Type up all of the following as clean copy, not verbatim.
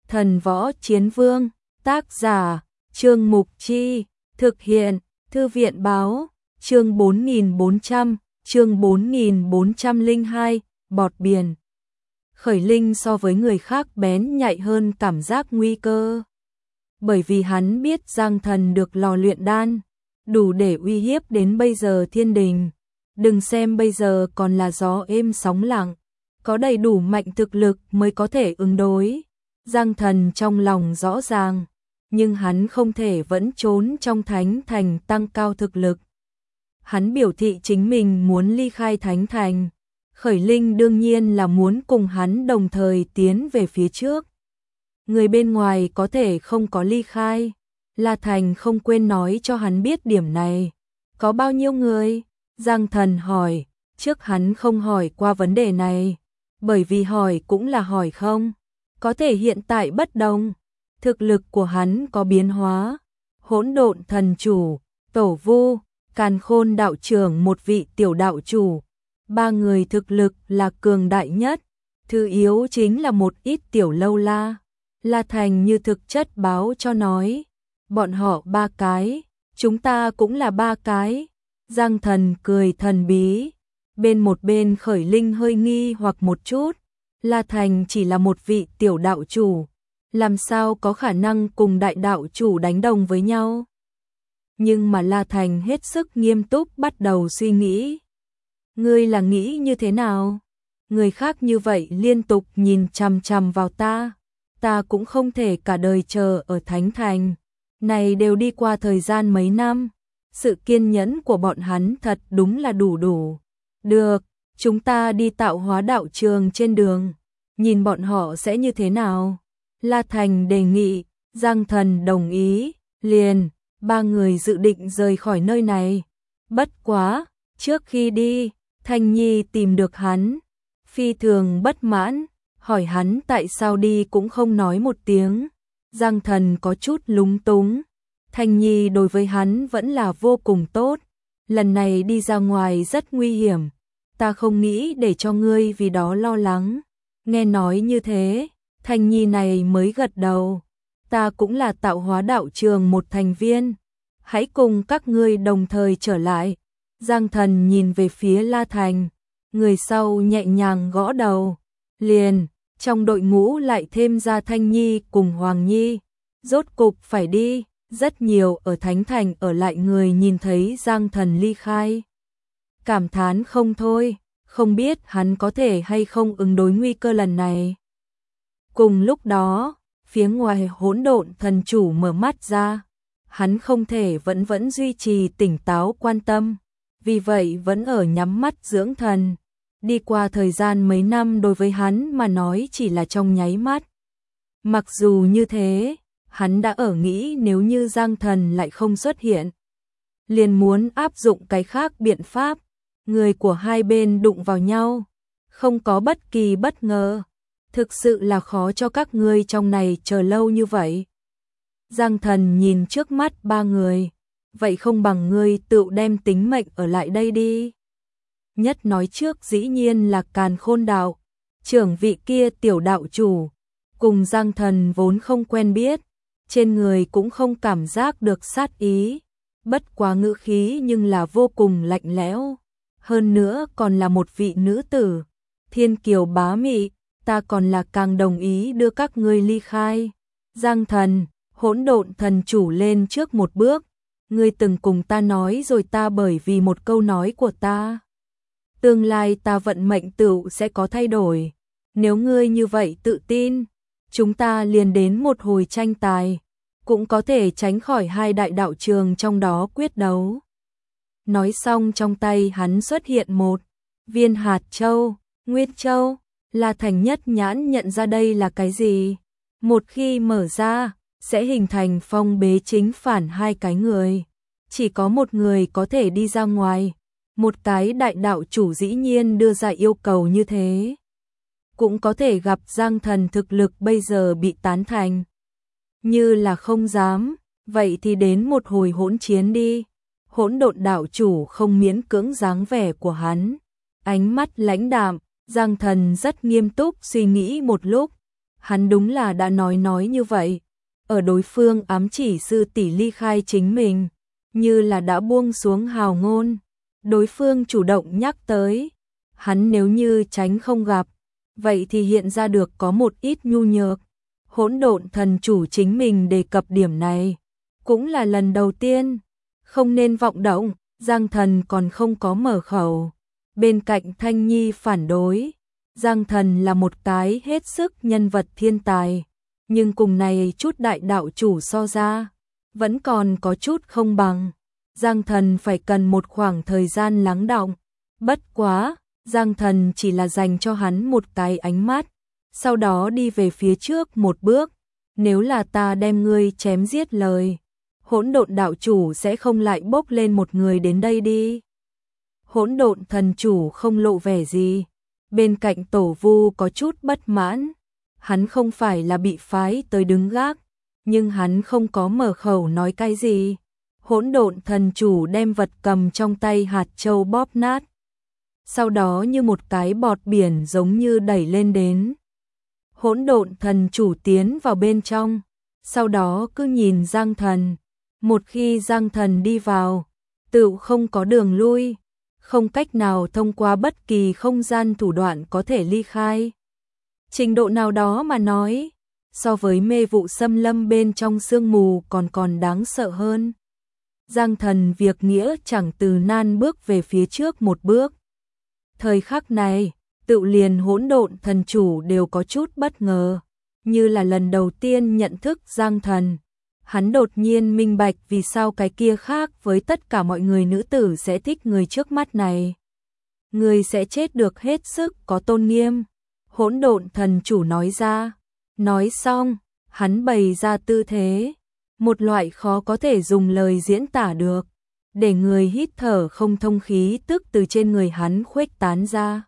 Thần Võ Chiến Vương, tác giả, Trương Mục Chi, thực hiện, Thư viện báo, chương 4402, bọt biển. Khởi Linh so với người khác bén nhạy hơn cảm giác nguy cơ. Bởi vì hắn biết Giang Thần được lò luyện đan, đủ để uy hiếp đến bây giờ thiên đình. Đừng xem bây giờ còn là gió êm sóng lặng, có đầy đủ mạnh thực lực mới có thể ứng đối. Giang Thần trong lòng rõ ràng, nhưng hắn không thể vẫn trốn trong thánh thành tăng cao thực lực. Hắn biểu thị chính mình muốn ly khai thánh thành. Khởi Linh đương nhiên là muốn cùng hắn đồng thời tiến về phía trước. Người bên ngoài có thể không có ly khai. La Thành không quên nói cho hắn biết điểm này. Có bao nhiêu người? Giang Thần hỏi. Trước hắn không hỏi qua vấn đề này, bởi vì hỏi cũng là hỏi không. Có thể hiện tại bất đồng. Thực lực của hắn có biến hóa. Hỗn độn thần chủ, Tổ Vu, Càn Khôn đạo trưởng một vị tiểu đạo chủ. Ba người thực lực là cường đại nhất. Thứ yếu chính là một ít tiểu lâu la. La Thành như thực chất báo cho nói. Bọn họ ba cái, chúng ta cũng là ba cái. Giang Thần cười thần bí. Một bên Khởi Linh hơi nghi hoặc một chút. La Thành chỉ là một vị tiểu đạo chủ, làm sao có khả năng cùng đại đạo chủ đánh đồng với nhau. Nhưng mà La Thành hết sức nghiêm túc bắt đầu suy nghĩ. Ngươi là nghĩ như thế nào? Người khác như vậy liên tục nhìn chằm chằm vào ta. Ta cũng không thể cả đời chờ ở thánh thành. Này đều đi qua thời gian mấy năm. Sự kiên nhẫn của bọn hắn thật đúng là đủ. Được, chúng ta đi tạo hóa đạo trường trên đường. Nhìn bọn họ sẽ như thế nào? La Thành đề nghị, Giang Thần đồng ý, liền, ba người dự định rời khỏi nơi này. Bất quá, trước khi đi, Thanh Nhi tìm được hắn, phi thường bất mãn, hỏi hắn tại sao đi cũng không nói một tiếng. Giang Thần có chút lúng túng. Thanh Nhi đối với hắn vẫn là vô cùng tốt. Lần này đi ra ngoài rất nguy hiểm. Ta không nghĩ để cho ngươi vì đó lo lắng. Nghe nói như thế, Thanh Nhi này mới gật đầu. Ta cũng là tạo hóa đạo trường một thành viên. Hãy cùng các ngươi đồng thời trở lại. Giang Thần nhìn về phía La Thành. Người sau nhẹ nhàng gõ đầu. Liền, trong đội ngũ lại thêm ra Thanh Nhi cùng Hoàng Nhi. Rốt cục phải đi. Rất nhiều ở Thánh Thành ở lại người nhìn thấy Giang Thần ly khai. Cảm thán không thôi, không biết hắn có thể hay không ứng đối nguy cơ lần này. Cùng lúc đó, phía ngoài hỗn độn thần chủ mở mắt ra. Hắn không thể vẫn duy trì tỉnh táo quan tâm. Vì vậy vẫn ở nhắm mắt dưỡng thần. Đi qua thời gian mấy năm đối với hắn mà nói chỉ là trong nháy mắt. Mặc dù như thế, hắn đã ở nghĩ nếu như Giang Thần lại không xuất hiện, liền muốn áp dụng cái khác biện pháp. Người của hai bên đụng vào nhau, không có bất kỳ bất ngờ. Thực sự là khó cho các ngươi trong này chờ lâu như vậy. Giang Thần nhìn trước mắt ba người, vậy không bằng ngươi tự đem tính mệnh ở lại đây đi. Nhất nói trước dĩ nhiên là Càn Khôn đạo, trưởng vị kia tiểu đạo chủ, cùng Giang Thần vốn không quen biết, trên người cũng không cảm giác được sát ý, bất quá ngữ khí nhưng là vô cùng lạnh lẽo. Hơn nữa còn là một vị nữ tử, thiên kiều bá mị, ta còn là càng đồng ý đưa các ngươi ly khai. Giang Thần, hỗn độn thần chủ lên trước một bước, ngươi từng cùng ta nói rồi, ta bởi vì một câu nói của ta, tương lai ta vận mệnh tựu sẽ có thay đổi. Nếu ngươi như vậy tự tin, chúng ta liền đến một hồi tranh tài, cũng có thể tránh khỏi hai đại đạo trường trong đó quyết đấu. Nói xong trong tay hắn xuất hiện một viên hạt châu, Nguyệt Châu. La Thành nhất nhãn nhận ra đây là cái gì. Một khi mở ra, sẽ hình thành phong bế chính phản hai cái người. Chỉ có một người có thể đi ra ngoài. Một cái đại đạo chủ dĩ nhiên đưa ra yêu cầu như thế. Cũng có thể gặp Giang Thần thực lực bây giờ bị tán thành. Như là không dám, vậy thì đến một hồi hỗn chiến đi. Hỗn độn đạo chủ không miễn cưỡng dáng vẻ của hắn. Ánh mắt lãnh đạm, Giang Thần rất nghiêm túc suy nghĩ một lúc. Hắn đúng là đã nói như vậy. Ở đối phương ám chỉ sư tỷ ly khai chính mình, như là đã buông xuống hào ngôn. Đối phương chủ động nhắc tới, hắn nếu như tránh không gặp, vậy thì hiện ra được có một ít nhu nhược. Hỗn độn thần chủ chính mình đề cập điểm này, cũng là lần đầu tiên, không nên vọng động. Giang Thần còn không có mở khẩu, bên cạnh Thanh Nhi phản đối. Giang Thần là một cái hết sức nhân vật thiên tài, nhưng cùng này chút đại đạo chủ so ra, vẫn còn có chút không bằng. Giang Thần phải cần một khoảng thời gian lắng đọng. Bất quá, Giang Thần chỉ là dành cho hắn một cái ánh mắt, sau đó đi về phía trước một bước. Nếu là ta đem ngươi chém giết lời, hỗn độn đạo chủ sẽ không lại bốc lên một người đến đây đi. Hỗn độn thần chủ không lộ vẻ gì. Bên cạnh Tổ Vu có chút bất mãn. Hắn không phải là bị phái tới đứng gác, nhưng hắn không có mở khẩu nói cái gì. Hỗn độn thần chủ đem vật cầm trong tay hạt châu bóp nát. Sau đó như một cái bọt biển giống như đẩy lên đến. Hỗn độn thần chủ tiến vào bên trong, sau đó cứ nhìn Giang Thần. Một khi Giang Thần đi vào, tựu không có đường lui, không cách nào thông qua bất kỳ không gian thủ đoạn có thể ly khai. Trình độ nào đó mà nói, so với mê vụ xâm lâm bên trong sương mù còn đáng sợ hơn. Giang Thần việc nghĩa chẳng từ nan bước về phía trước một bước. Thời khắc này, tự liền hỗn độn thần chủ đều có chút bất ngờ, như là lần đầu tiên nhận thức Giang Thần. Hắn đột nhiên minh bạch vì sao cái kia khác với tất cả mọi người nữ tử sẽ thích người trước mắt này. Người sẽ chết được hết sức có tôn nghiêm. Hỗn độn thần chủ nói ra. Nói xong, hắn bày ra tư thế, một loại khó có thể dùng lời diễn tả được, để người hít thở không thông khí tức từ trên người hắn khuếch tán ra.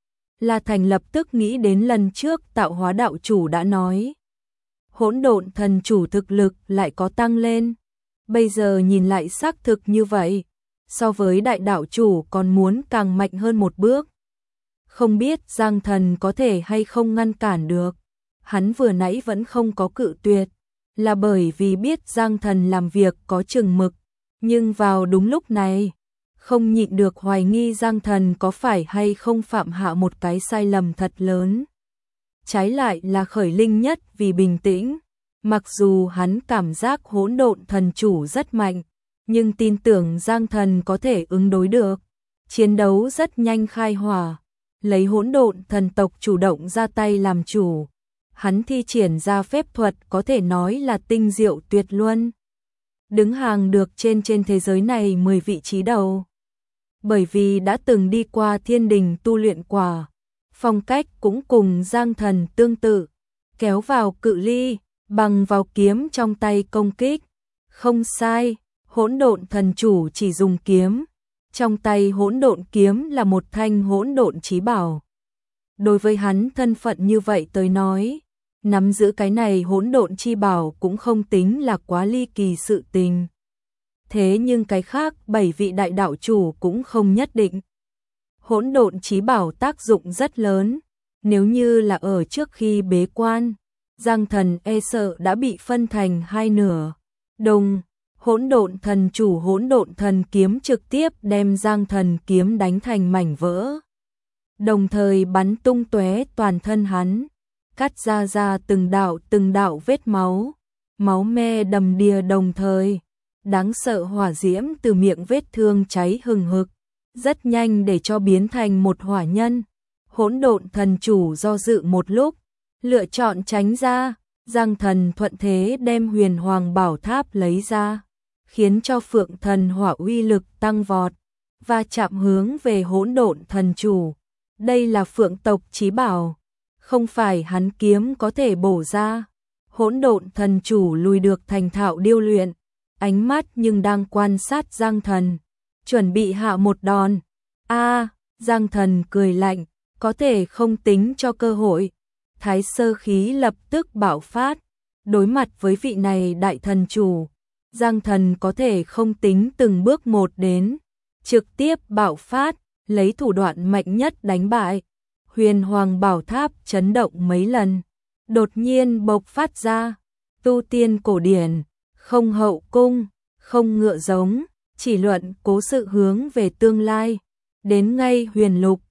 La Thành lập tức nghĩ đến lần trước tạo hóa đạo chủ đã nói. Hỗn độn thần chủ thực lực lại có tăng lên. Bây giờ nhìn lại xác thực như vậy, so với đại đạo chủ còn muốn càng mạnh hơn một bước. Không biết Giang Thần có thể hay không ngăn cản được. Hắn vừa nãy vẫn không có cự tuyệt, là bởi vì biết Giang Thần làm việc có chừng mực. Nhưng vào đúng lúc này, không nhịn được hoài nghi Giang Thần có phải hay không phạm hạ một cái sai lầm thật lớn. Trái lại là Khởi Linh nhất vì bình tĩnh, mặc dù hắn cảm giác hỗn độn thần chủ rất mạnh, nhưng tin tưởng Giang Thần có thể ứng đối được. Chiến đấu rất nhanh khai hỏa, lấy hỗn độn thần tộc chủ động ra tay làm chủ. Hắn thi triển ra phép thuật có thể nói là tinh diệu tuyệt luân, đứng hàng được trên thế giới này 10 vị trí đầu. Bởi vì đã từng đi qua thiên đình tu luyện quả, phong cách cũng cùng Giang Thần tương tự, kéo vào cự ly, bằng vào kiếm trong tay công kích. Không sai, hỗn độn thần chủ chỉ dùng kiếm, trong tay hỗn độn kiếm là một thanh hỗn độn chí bảo. Đối với hắn thân phận như vậy tới nói, nắm giữ cái này hỗn độn chi bảo cũng không tính là quá ly kỳ sự tình. Thế nhưng cái khác 7 vị đại đạo chủ cũng không nhất định. Hỗn độn chí bảo tác dụng rất lớn, nếu như là ở trước khi bế quan, Giang Thần e sợ đã bị phân thành hai nửa. Đồng, hỗn độn thần chủ hỗn độn thần kiếm trực tiếp đem Giang Thần kiếm đánh thành mảnh vỡ, đồng thời bắn tung tóe toàn thân hắn, cắt ra từng đạo vết máu, máu me đầm đìa, đồng thời đáng sợ hỏa diễm từ miệng vết thương cháy hừng hực, rất nhanh để cho biến thành một hỏa nhân. Hỗn độn thần chủ do dự một lúc, lựa chọn tránh ra. Giang Thần thuận thế đem huyền hoàng bảo tháp lấy ra, khiến cho phượng thần hỏa uy lực tăng vọt, và chạm hướng về hỗn độn thần chủ. Đây là phượng tộc chí bảo, không phải hắn kiếm có thể bổ ra. Hỗn độn thần chủ lùi được thành thạo điêu luyện, ánh mắt nhưng đang quan sát Giang Thần, chuẩn bị hạ một đòn. Giang Thần cười lạnh, có thể không tính cho cơ hội. Thái sơ khí lập tức bạo phát, đối mặt với vị này đại thần chủ, Giang Thần có thể không tính từng bước một đến, trực tiếp bạo phát, lấy thủ đoạn mạnh nhất đánh bại. Huyền hoàng bảo tháp chấn động mấy lần, đột nhiên bộc phát ra, tu tiên cổ điển, không hậu cung, không ngựa giống, chỉ luận cố sự hướng về tương lai, đến ngay huyền lục,